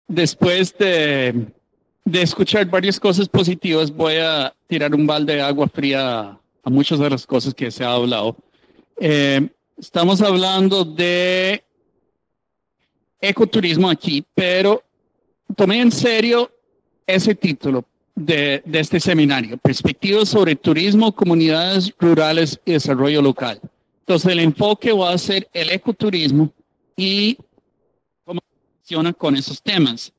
después de escuchar varias cosas positivas, voy a tirar un balde de agua fría a muchas de las cosas que se ha hablado. Estamos hablando de ecoturismo aquí, pero tomé en serio ese título de este seminario, Perspectivas sobre Turismo, Comunidades Rurales y Desarrollo Local. Entonces, el enfoque va a ser el ecoturismo y cómo funciona con esos temas.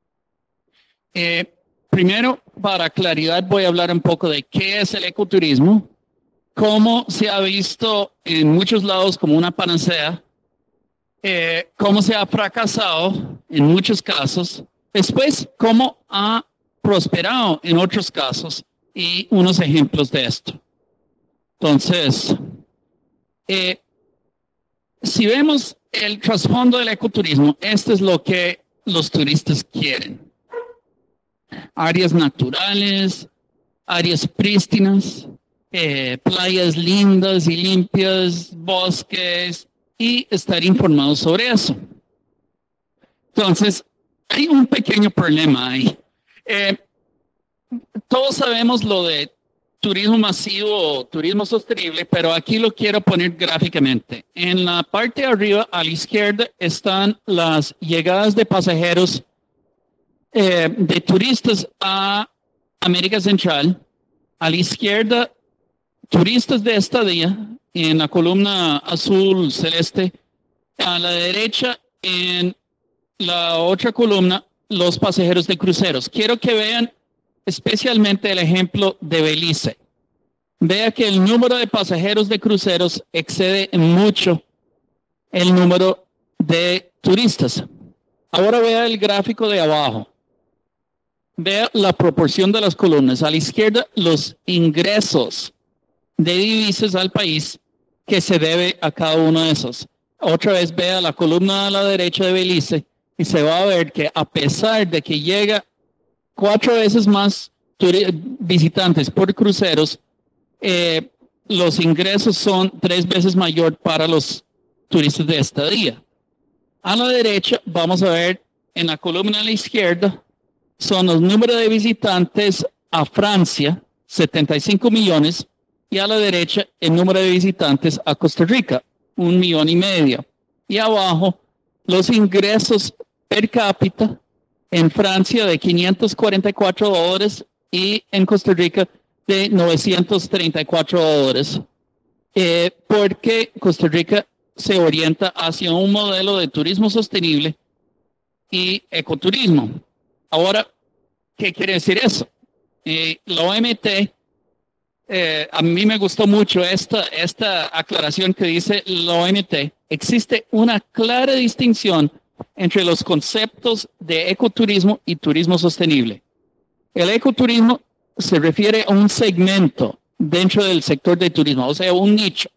Primero, para claridad, voy a hablar un poco de qué es el ecoturismo, cómo se ha visto en muchos lados como una panacea, cómo se ha fracasado en muchos casos, después cómo ha prosperado en otros casos y unos ejemplos de esto. Entonces, si vemos el trasfondo del ecoturismo, esto es lo que los turistas quieren. Áreas naturales, áreas prístinas, playas lindas y limpias, bosques, y estar informados sobre eso. Entonces, hay un pequeño problema ahí. Todos sabemos lo de turismo masivo o turismo sostenible, pero aquí lo quiero poner gráficamente. En la parte de arriba, a la izquierda, están las llegadas de pasajeros de turistas a América Central. A la izquierda, turistas de estadía, en la columna azul celeste. A la derecha, en la otra columna, los pasajeros de cruceros. Quiero que vean especialmente el ejemplo de Belice. Vea que el número de pasajeros de cruceros excede mucho el número de turistas. Ahora vea el gráfico de abajo. Vea la proporción de las columnas. A la izquierda, los ingresos de divisas al país que se debe a cada uno de esos. Otra vez vea la columna a la derecha de Belice y se va a ver que a pesar de que llega 4 veces más visitantes por cruceros, los ingresos son 3 veces mayor para los turistas de estadía. A la derecha vamos a ver en la columna a la izquierda son los números de visitantes a Francia, 75 millones, y a la derecha el número de visitantes a Costa Rica, 1,5 millones. Y abajo los ingresos per cápita en Francia de $544 y en Costa Rica de $934. Porque Costa Rica se orienta hacia un modelo de turismo sostenible y ecoturismo. Ahora, ¿qué quiere decir eso? La OMT, a mí me gustó mucho esta aclaración que dice la OMT. Existe una clara distinción entre los conceptos de ecoturismo y turismo sostenible. El ecoturismo se refiere a un segmento dentro del sector de turismo, o sea, un nicho.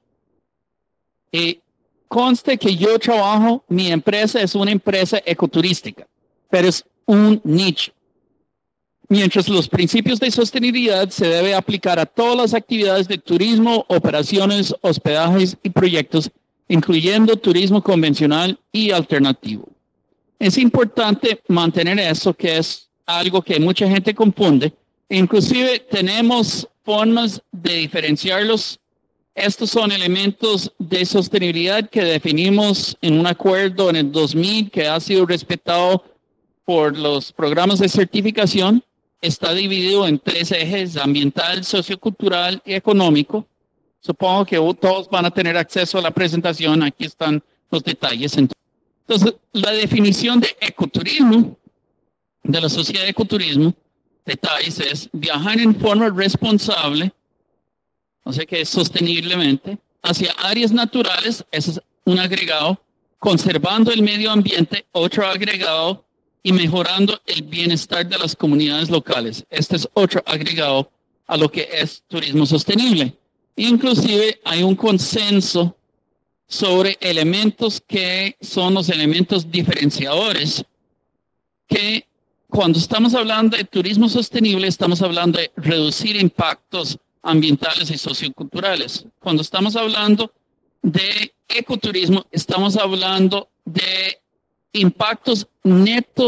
Conste que yo trabajo, mi empresa es una empresa ecoturística, pero es un nicho. Mientras los principios de sostenibilidad se debe aplicar a todas las actividades de turismo, operaciones, hospedajes y proyectos, incluyendo turismo convencional y alternativo. Es importante mantener eso, que es algo que mucha gente confunde. Inclusive tenemos formas de diferenciarlos. Estos son elementos de sostenibilidad que definimos en un acuerdo en el 2000 que ha sido respetado por los programas de certificación. Está dividido en 3 ejes: ambiental, sociocultural y económico. Supongo que todos van a tener acceso a la presentación. Aquí están los detalles. Entonces, la definición de ecoturismo, de la sociedad de ecoturismo, detalles, es viajar en forma responsable, o sea que es sosteniblemente, hacia áreas naturales, ese es un agregado, conservando el medio ambiente, otro agregado, y mejorando el bienestar de las comunidades locales. Este es otro agregado a lo que es turismo sostenible. Inclusive hay un consenso sobre elementos que son los elementos diferenciadores, que cuando estamos hablando de turismo sostenible estamos hablando de reducir impactos ambientales y socioculturales. Cuando estamos hablando de ecoturismo estamos hablando de impactos netos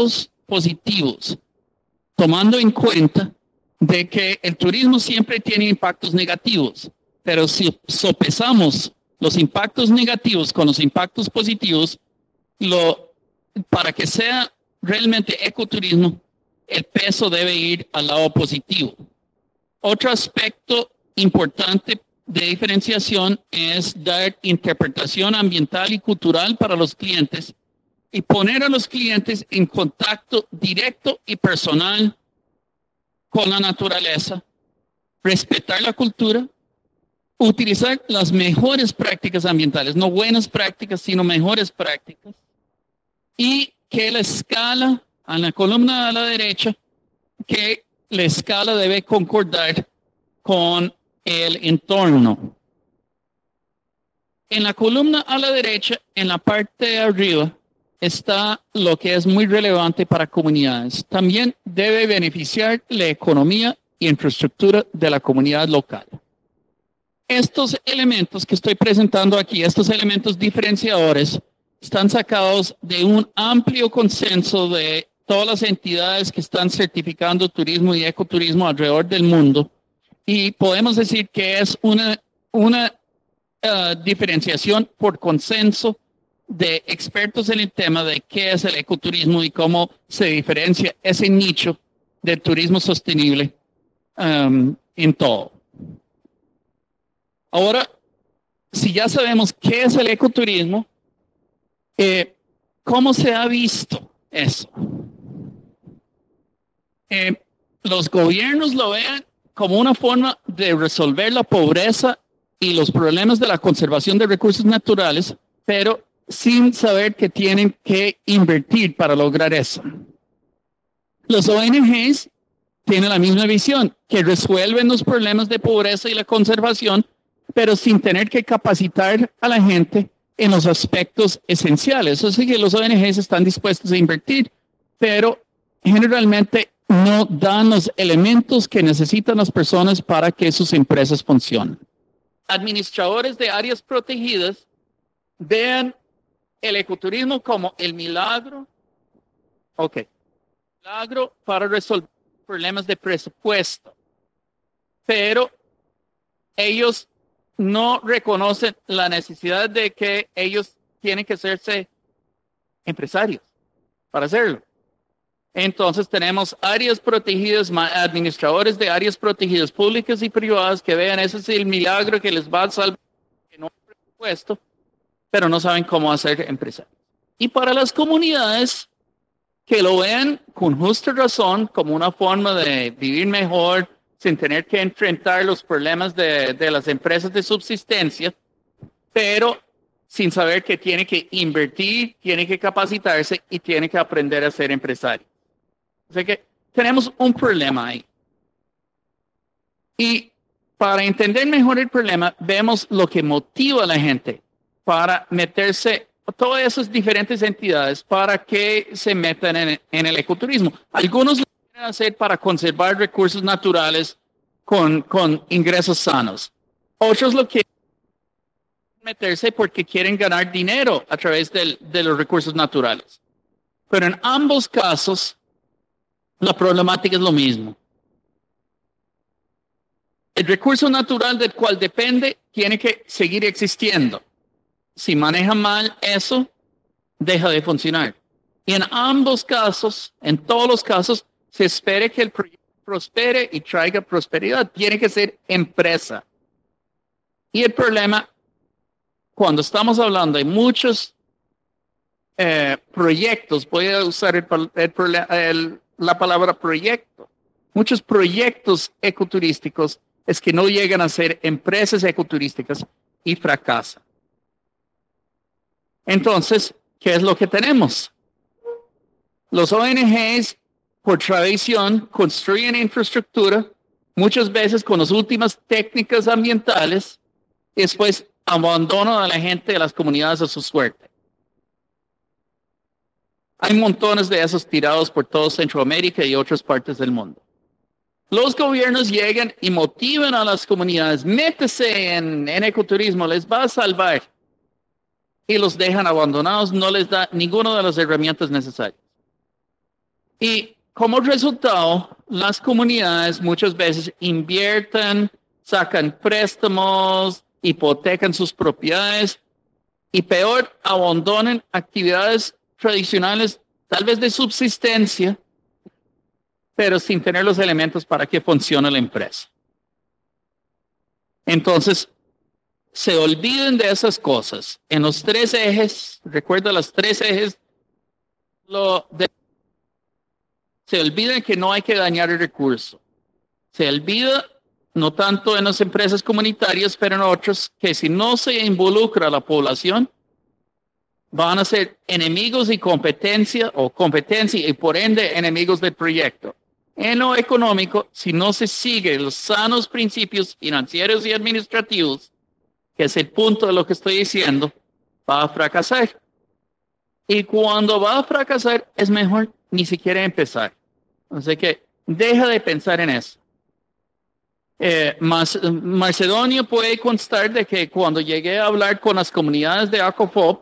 positivos, tomando en cuenta de que el turismo siempre tiene impactos negativos, pero si sopesamos los impactos negativos con los impactos positivos, para que sea realmente ecoturismo, el peso debe ir al lado positivo. Otro aspecto importante de diferenciación es dar interpretación ambiental y cultural para los clientes y poner a los clientes en contacto directo y personal con la naturaleza, respetar la cultura, utilizar las mejores prácticas ambientales, no buenas prácticas, sino mejores prácticas, y que la escala, en la columna a la derecha, que la escala debe concordar con el entorno. En la columna a la derecha, en la parte de arriba, está lo que es muy relevante para comunidades. También debe beneficiar la economía y infraestructura de la comunidad local. Estos elementos que estoy presentando aquí, estos elementos diferenciadores, están sacados de un amplio consenso de todas las entidades que están certificando turismo y ecoturismo alrededor del mundo. Y podemos decir que es una diferenciación por consenso de expertos en el tema de qué es el ecoturismo y cómo se diferencia ese nicho del turismo sostenible en todo. Ahora, si ya sabemos qué es el ecoturismo, ¿cómo se ha visto eso? Los gobiernos lo ven como una forma de resolver la pobreza y los problemas de la conservación de recursos naturales, pero sin saber que tienen que invertir para lograr eso. Los ONGs tienen la misma visión, que resuelven los problemas de pobreza y la conservación, pero sin tener que capacitar a la gente en los aspectos esenciales. O sea que los ONGs están dispuestos a invertir, pero generalmente no dan los elementos que necesitan las personas para que sus empresas funcionen. Administradores de áreas protegidas vean el ecoturismo como el milagro, milagro para resolver problemas de presupuesto, pero ellos no reconocen la necesidad de que ellos tienen que hacerse empresarios para hacerlo. Entonces tenemos áreas protegidas, administradores de áreas protegidas públicas y privadas que vean ese es el milagro que les va a salvar en un presupuesto, pero no saben cómo hacer empresarios. Y para las comunidades que lo vean con justa razón como una forma de vivir mejor sin tener que enfrentar los problemas de las empresas de subsistencia, pero sin saber que tiene que invertir, tiene que capacitarse y tiene que aprender a ser empresario. O sea que tenemos un problema ahí. Y para entender mejor el problema, vemos lo que motiva a la gente para meterse, todas esas diferentes entidades, para que se metan en el ecoturismo. Algunos lo quieren hacer para conservar recursos naturales con ingresos sanos. Otros lo quieren meterse porque quieren ganar dinero a través de los recursos naturales. Pero en ambos casos, la problemática es lo mismo. El recurso natural del cual depende tiene que seguir existiendo. Si maneja mal eso, deja de funcionar. Y en ambos casos, en todos los casos, se espera que el proyecto prospere y traiga prosperidad. Tiene que ser empresa. Y el problema, cuando estamos hablando de muchos proyectos, voy a usar la palabra proyecto, muchos proyectos ecoturísticos es que no llegan a ser empresas ecoturísticas y fracasan. Entonces, ¿qué es lo que tenemos? Los ONGs, por tradición, construyen infraestructura, muchas veces con las últimas técnicas ambientales, y después abandonan a la gente de las comunidades a su suerte. Hay montones de esos tirados por toda Centroamérica y otras partes del mundo. Los gobiernos llegan y motivan a las comunidades, métese en ecoturismo, les va a salvar. Y los dejan abandonados, no les da ninguna de las herramientas necesarias. Y como resultado, las comunidades muchas veces invierten, sacan préstamos, hipotecan sus propiedades y peor, abandonan actividades tradicionales, tal vez de subsistencia, pero sin tener los elementos para que funcione la empresa. Entonces, se olviden de esas cosas. En los 3 ejes, recuerda los 3 ejes, se olvida que no hay que dañar el recurso. Se olvida, no tanto en las empresas comunitarias, pero en otras, que si no se involucra a la población, van a ser enemigos y competencia y por ende enemigos del proyecto. En lo económico, si no se siguen los sanos principios financieros y administrativos, que es el punto de lo que estoy diciendo, va a fracasar. Y cuando va a fracasar, es mejor ni siquiera empezar. Así que deja de pensar en eso. Macedonio puede constar de que cuando llegué a hablar con las comunidades de ACOFOP,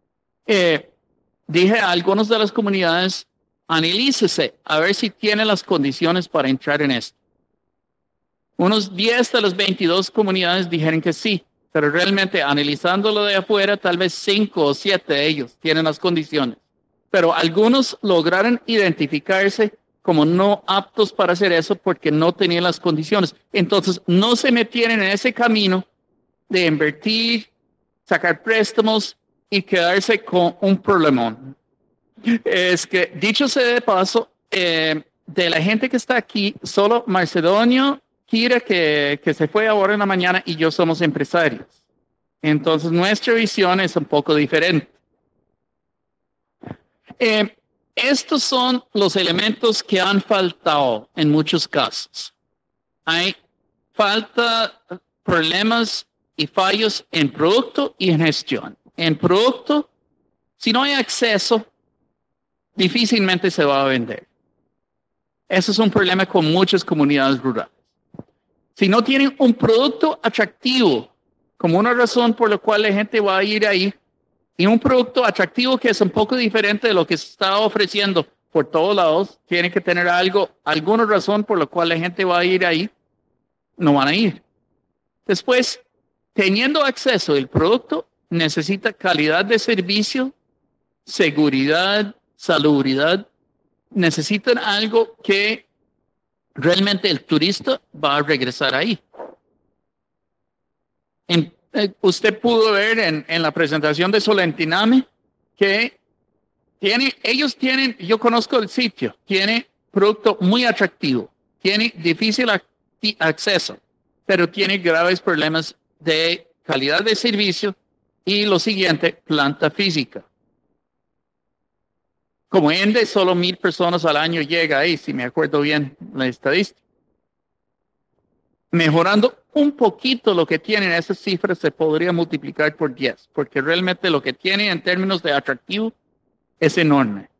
dije a algunas de las comunidades, analícese a ver si tiene las condiciones para entrar en esto. Unos 10 de las 22 comunidades dijeron que sí, pero realmente analizándolo de afuera, tal vez 5 o 7 de ellos tienen las condiciones. Pero algunos lograron identificarse como no aptos para hacer eso porque no tenían las condiciones. Entonces, no se metieron en ese camino de invertir, sacar préstamos y quedarse con un problemón. Es que, dicho sea de paso, de la gente que está aquí, solo Macedonio, Kira, que se fue ahora en la mañana, y yo somos empresarios. Entonces, nuestra visión es un poco diferente. Estos son los elementos que han faltado en muchos casos. Hay falta, problemas y fallos en producto y en gestión. En producto, si no hay acceso, difícilmente se va a vender. Eso es un problema con muchas comunidades rurales. Si no tienen un producto atractivo, como una razón por la cual la gente va a ir ahí, y un producto atractivo que es un poco diferente de lo que se está ofreciendo por todos lados, tiene que tener alguna razón por la cual la gente va a ir ahí, no van a ir. Después, teniendo acceso al producto, necesita calidad de servicio, seguridad, salubridad. Necesitan algo que realmente el turista va a regresar ahí. Usted pudo ver en la presentación de Solentiname que ellos tienen, yo conozco el sitio, tiene producto muy atractivo, tiene difícil acceso, pero tiene graves problemas de calidad de servicio y lo siguiente, planta física. Como ende, solo 1,000 personas al año llega ahí, si me acuerdo bien la estadística. Mejorando un poquito lo que tienen esas cifras, se podría multiplicar por 10, porque realmente lo que tienen en términos de atractivo es enorme.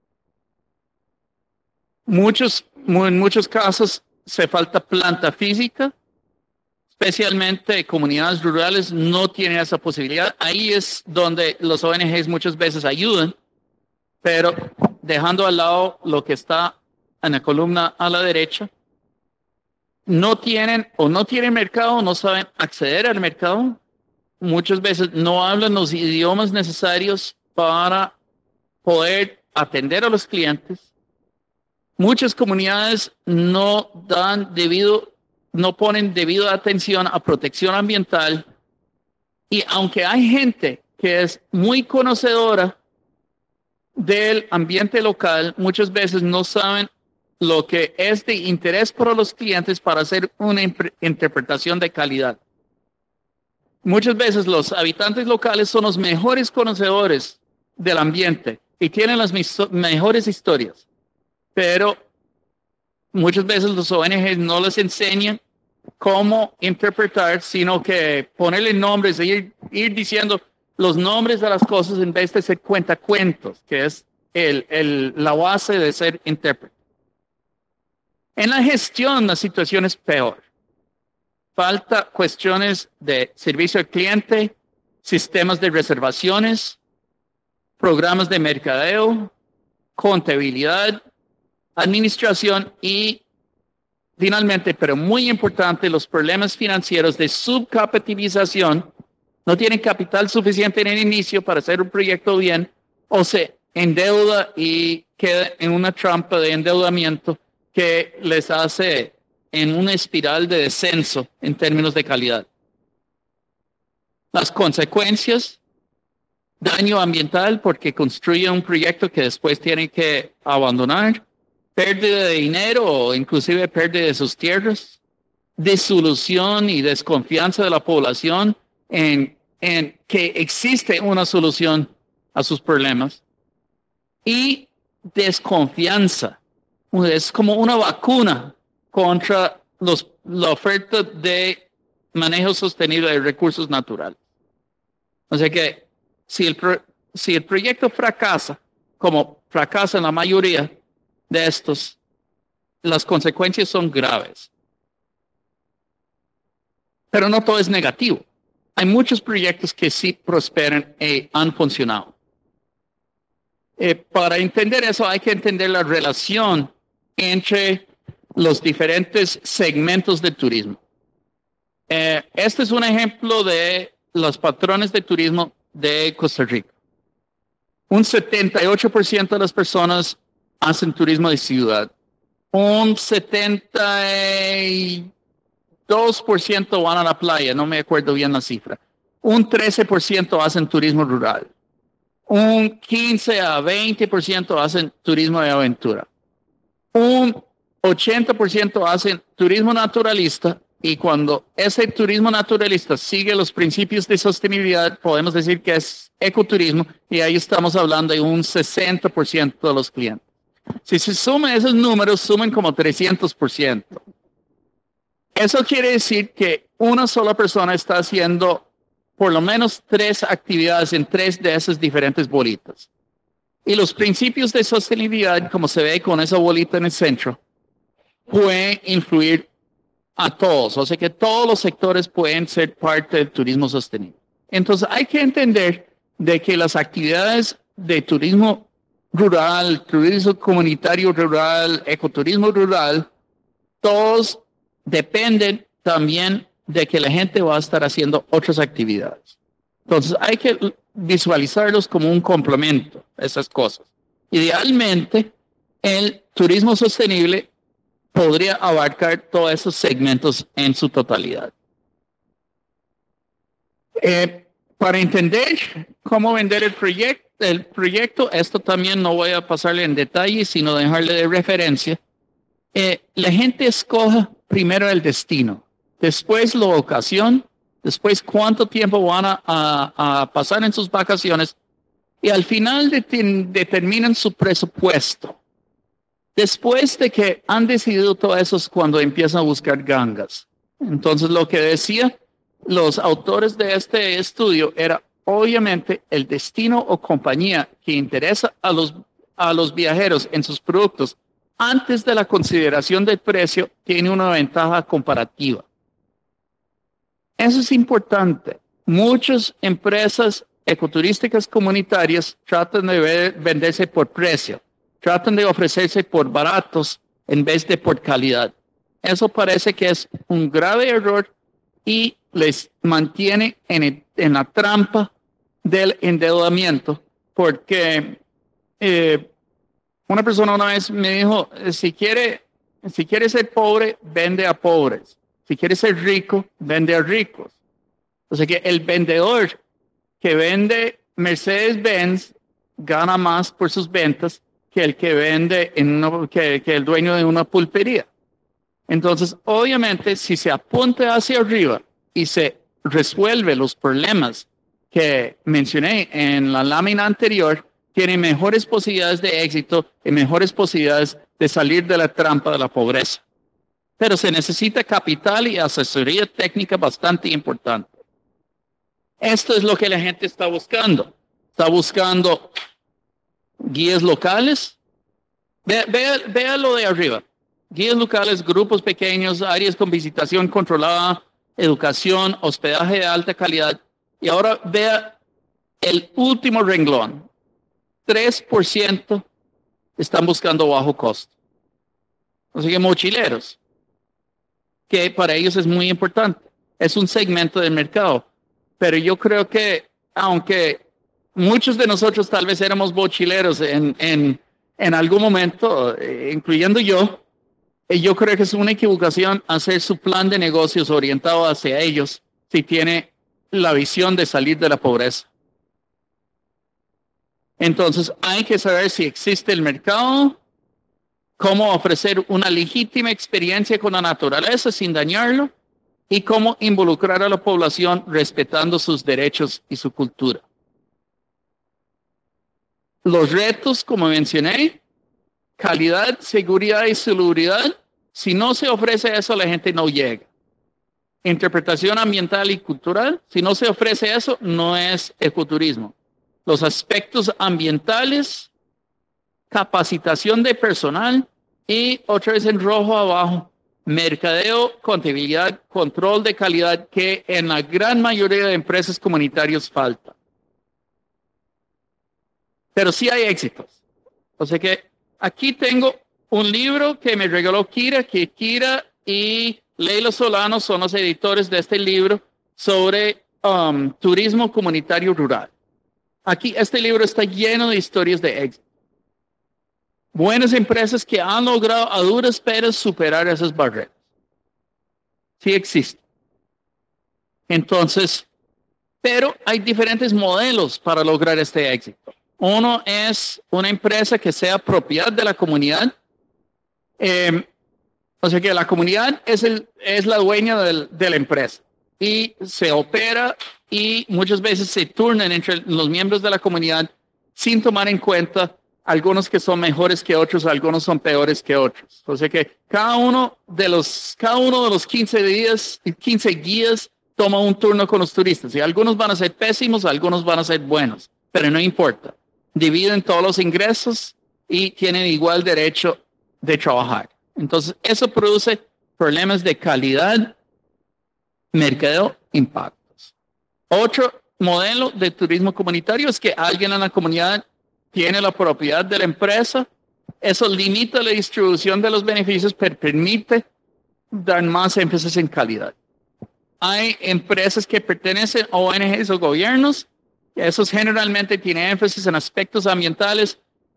En muchos casos se falta planta física, especialmente comunidades rurales no tienen esa posibilidad. Ahí es donde los ONGs muchas veces ayudan, pero dejando al lado lo que está en la columna a la derecha, no tienen mercado, no saben acceder al mercado. Muchas veces no hablan los idiomas necesarios para poder atender a los clientes. Muchas comunidades no ponen debida atención a protección ambiental. Y aunque hay gente que es muy conocedora del ambiente local, muchas veces no saben lo que es de interés para los clientes para hacer una interpretación de calidad. Muchas veces los habitantes locales son los mejores conocedores del ambiente y tienen las mejores historias, pero muchas veces los ONGs no les enseñan cómo interpretar, sino que ponerle nombres e ir diciendo los nombres de las cosas en vez de ser cuentacuentos, que es la base de ser intérprete. En la gestión, la situación es peor. Falta cuestiones de servicio al cliente, sistemas de reservaciones, programas de mercadeo, contabilidad, administración y finalmente, pero muy importante, los problemas financieros de subcapitalización. No tienen capital suficiente en el inicio para hacer un proyecto bien, o se endeuda y queda en una trampa de endeudamiento que les hace en una espiral de descenso en términos de calidad. Las consecuencias: daño ambiental porque construye un proyecto que después tiene que abandonar, pérdida de dinero o inclusive pérdida de sus tierras, disolución y desconfianza de la población en que existe una solución a sus problemas, y desconfianza. Es como una vacuna contra la oferta de manejo sostenible de recursos naturales. O sea que si el proyecto fracasa, como fracasa en la mayoría de estos, las consecuencias son graves. Pero no todo es negativo. Hay muchos proyectos que sí prosperan y han funcionado. Para entender eso hay que entender la relación entre los diferentes segmentos del turismo. Este es un ejemplo de los patrones de turismo de Costa Rica. Un 78% de las personas hacen turismo de ciudad. Un 72% van a la playa, no me acuerdo bien la cifra. Un 13% hacen turismo rural. Un 15 a 20% hacen turismo de aventura. Un 80% hacen turismo naturalista, y cuando ese turismo naturalista sigue los principios de sostenibilidad, podemos decir que es ecoturismo, y ahí estamos hablando de un 60% de los clientes. Si se suman esos números, suman como 300%. Eso quiere decir que una sola persona está haciendo por lo menos 3 actividades en 3 de esas diferentes bolitas. Y los principios de sostenibilidad, como se ve con esa bolita en el centro, pueden influir a todos. O sea que todos los sectores pueden ser parte del turismo sostenible. Entonces hay que entender de que las actividades de turismo rural, turismo comunitario rural, ecoturismo rural, todos dependen también de que la gente va a estar haciendo otras actividades. Entonces hay que visualizarlos como un complemento a esas cosas. Idealmente, el turismo sostenible podría abarcar todos esos segmentos en su totalidad. Para entender cómo vender el proyecto, esto también no voy a pasarle en detalle, sino dejarle de referencia. La gente escoge primero el destino, después la ocasión, después cuánto tiempo van a pasar en sus vacaciones, y al final determinan su presupuesto. Después de que han decidido todo eso es cuando empiezan a buscar gangas. Entonces lo que decía los autores de este estudio era obviamente el destino o compañía que interesa a los viajeros en sus productos antes de la consideración del precio tiene una ventaja comparativa. Eso es importante. Muchas empresas ecoturísticas comunitarias tratan de venderse por precio, tratan de ofrecerse por baratos en vez de por calidad. Eso parece que es un grave error y les mantiene en la trampa del endeudamiento, porque una persona una vez me dijo, si quiere ser pobre, vende a pobres. Si quiere ser rico, vende a ricos. O sea que el vendedor que vende Mercedes-Benz gana más por sus ventas que el que vende que el dueño de una pulpería. Entonces, obviamente, si se apunta hacia arriba y se resuelve los problemas que mencioné en la lámina anterior, tiene mejores posibilidades de éxito y mejores posibilidades de salir de la trampa de la pobreza. Pero se necesita capital y asesoría técnica bastante importante. Esto es lo que la gente está buscando. Está buscando guías locales. Vea lo de arriba. Guías locales, grupos pequeños, áreas con visitación controlada, educación, hospedaje de alta calidad. Y ahora vea el último renglón. 3% están buscando bajo costo. Así que mochileros, que para ellos es muy importante. Es un segmento del mercado. Pero yo creo que, aunque muchos de nosotros tal vez éramos mochileros en algún momento, incluyendo yo creo que es una equivocación hacer su plan de negocios orientado hacia ellos si tiene la visión de salir de la pobreza. Entonces hay que saber si existe el mercado, cómo ofrecer una legítima experiencia con la naturaleza sin dañarlo y cómo involucrar a la población respetando sus derechos y su cultura. Los retos, como mencioné, calidad, seguridad y salubridad. Si no se ofrece eso, la gente no llega. Interpretación ambiental y cultural. Si no se ofrece eso, no es ecoturismo. Los aspectos ambientales, capacitación de personal y otra vez en rojo abajo, mercadeo, contabilidad, control de calidad que en la gran mayoría de empresas comunitarias falta. Pero sí hay éxitos. O sea que aquí tengo un libro que me regaló Kira, que Kira y Leila Solano son los editores de este libro sobre turismo comunitario rural. Aquí este libro está lleno de historias de éxito. Buenas empresas que han logrado a duras penas superar esas barreras. Sí existe. Entonces, pero hay diferentes modelos para lograr este éxito. Uno es una empresa que sea propiedad de la comunidad. O sea que la comunidad es la dueña de la empresa y se opera y muchas veces se turnan entre los miembros de la comunidad sin tomar en cuenta algunos que son mejores que otros, algunos son peores que otros. O sea que cada uno de los 15 guías toma un turno con los turistas y algunos van a ser pésimos, algunos van a ser buenos, pero no importa. Dividen todos los ingresos y tienen igual derecho de trabajar. Entonces, eso produce problemas de calidad, mercadeo, impactos. Otro modelo de turismo comunitario es que alguien en la comunidad tiene la propiedad de la empresa. Eso limita la distribución de los beneficios, pero permite dar más énfasis en calidad. Hay empresas que pertenecen a ONGs o gobiernos. Esos generalmente tienen énfasis en aspectos ambientales.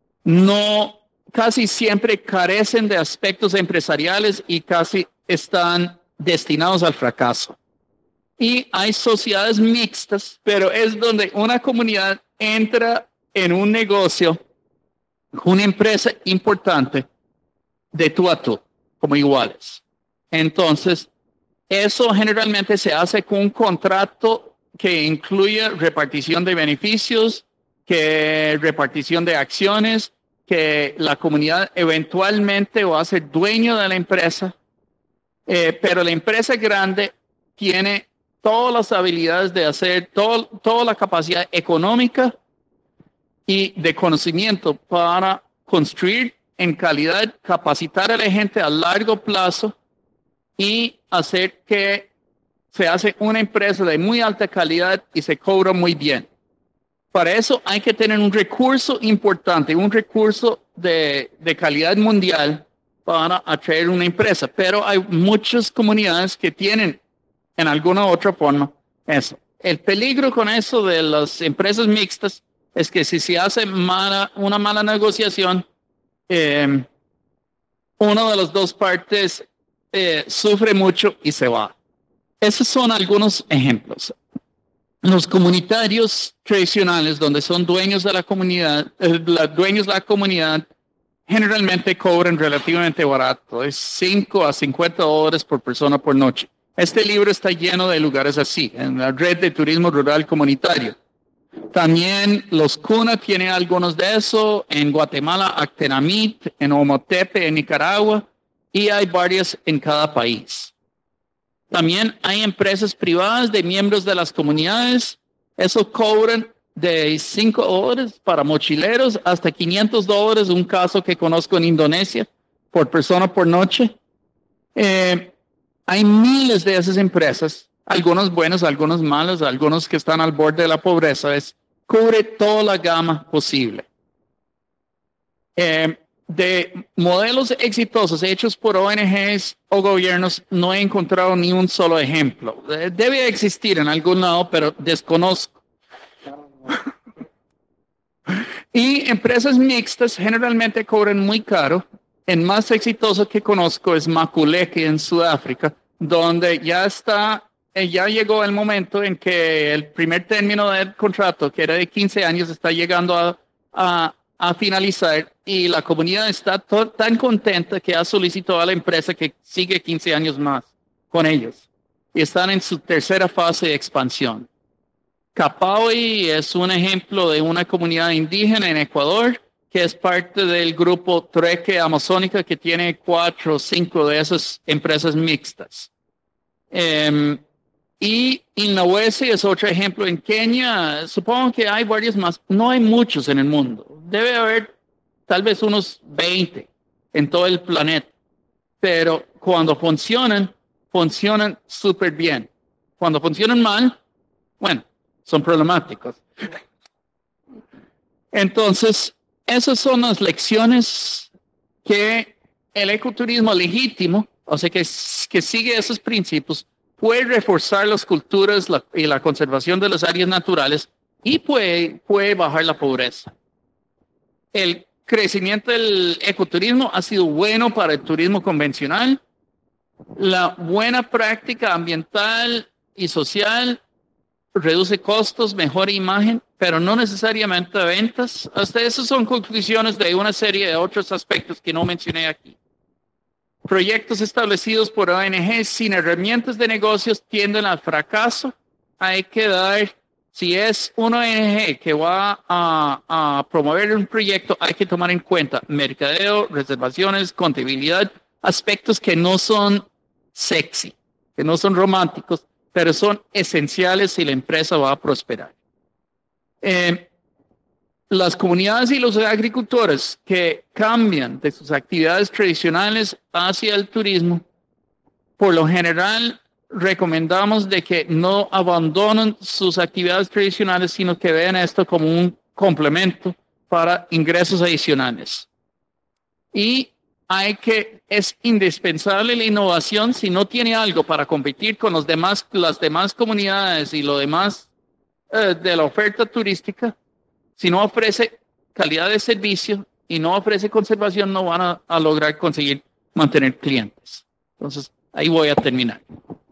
Casi siempre carecen de aspectos empresariales y casi están destinados al fracaso. Y hay sociedades mixtas, pero es donde una comunidad entra en un negocio, una empresa importante, de tú a tú, como iguales. Entonces, eso generalmente se hace con un contrato que incluye repartición de beneficios, que repartición de acciones, que la comunidad eventualmente va a ser dueño de la empresa, pero la empresa grande tiene todas las habilidades de hacer toda la capacidad económica y de conocimiento para construir en calidad, capacitar a la gente a largo plazo y hacer que se hace una empresa de muy alta calidad y se cobra muy bien. Para eso hay que tener un recurso importante, un recurso de calidad mundial para atraer una empresa. Pero hay muchas comunidades que tienen en alguna otra forma eso. El peligro con eso de las empresas mixtas es que si se hace una mala negociación, una de las dos partes sufre mucho y se va. Esos son algunos ejemplos. Los comunitarios tradicionales, donde son dueños de la comunidad, generalmente cobran relativamente barato, es $5 a $50 por persona por noche. Este libro está lleno de lugares así, en la red de turismo rural comunitario. También los CUNA tienen algunos de eso, en Guatemala, Actenamit, en Omotepe, en Nicaragua, y hay varias en cada país. También hay empresas privadas de miembros de las comunidades. Eso cobran de $5 para mochileros hasta $500, un caso que conozco en Indonesia, por persona por noche. Hay miles de esas empresas, algunos buenos, algunos malos, algunos que están al borde de la pobreza. Cubre toda la gama posible. de modelos exitosos hechos por ONGs o gobiernos, no he encontrado ni un solo ejemplo. Debe existir en algún lado, pero desconozco. Y empresas mixtas generalmente cobran muy caro. El más exitoso que conozco es Makuleke en Sudáfrica, donde ya llegó el momento en que el primer término del contrato, que era de 15 años, está llegando a finalizar y la comunidad está tan contenta que ha solicitado a la empresa que sigue 15 años más con ellos. Y están en su tercera fase de expansión. Capaui es un ejemplo de una comunidad indígena en Ecuador que es parte del grupo Trueque Amazónica, que tiene 4 o 5 de esas empresas mixtas. Y Inawesi es otro ejemplo en Kenia. Supongo que hay varios más. No hay muchos en el mundo. Debe haber tal vez unos 20 en todo el planeta. Pero cuando funcionan súper bien. Cuando funcionan mal, bueno, son problemáticos. Entonces, esas son las lecciones que el ecoturismo legítimo, o sea, que sigue esos principios, puede reforzar las culturas y la conservación de las áreas naturales y puede bajar la pobreza. El crecimiento del ecoturismo ha sido bueno para el turismo convencional. La buena práctica ambiental y social reduce costos, mejora imagen, pero no necesariamente ventas. Hasta esas son conclusiones de una serie de otros aspectos que no mencioné aquí. Proyectos establecidos por ONG sin herramientas de negocios tienden al fracaso. Hay que dar, si es una ONG que va a promover un proyecto, hay que tomar en cuenta mercadeo, reservaciones, contabilidad, aspectos que no son sexy, que no son románticos, pero son esenciales si la empresa va a prosperar. Las comunidades y los agricultores que cambian de sus actividades tradicionales hacia el turismo, por lo general recomendamos de que no abandonen sus actividades tradicionales, sino que vean esto como un complemento para ingresos adicionales. Y es indispensable la innovación. Si no tiene algo para competir con las demás comunidades y lo demás de la oferta turística, si no ofrece calidad de servicio y no ofrece conservación, no van a lograr mantener clientes. Entonces, ahí voy a terminar.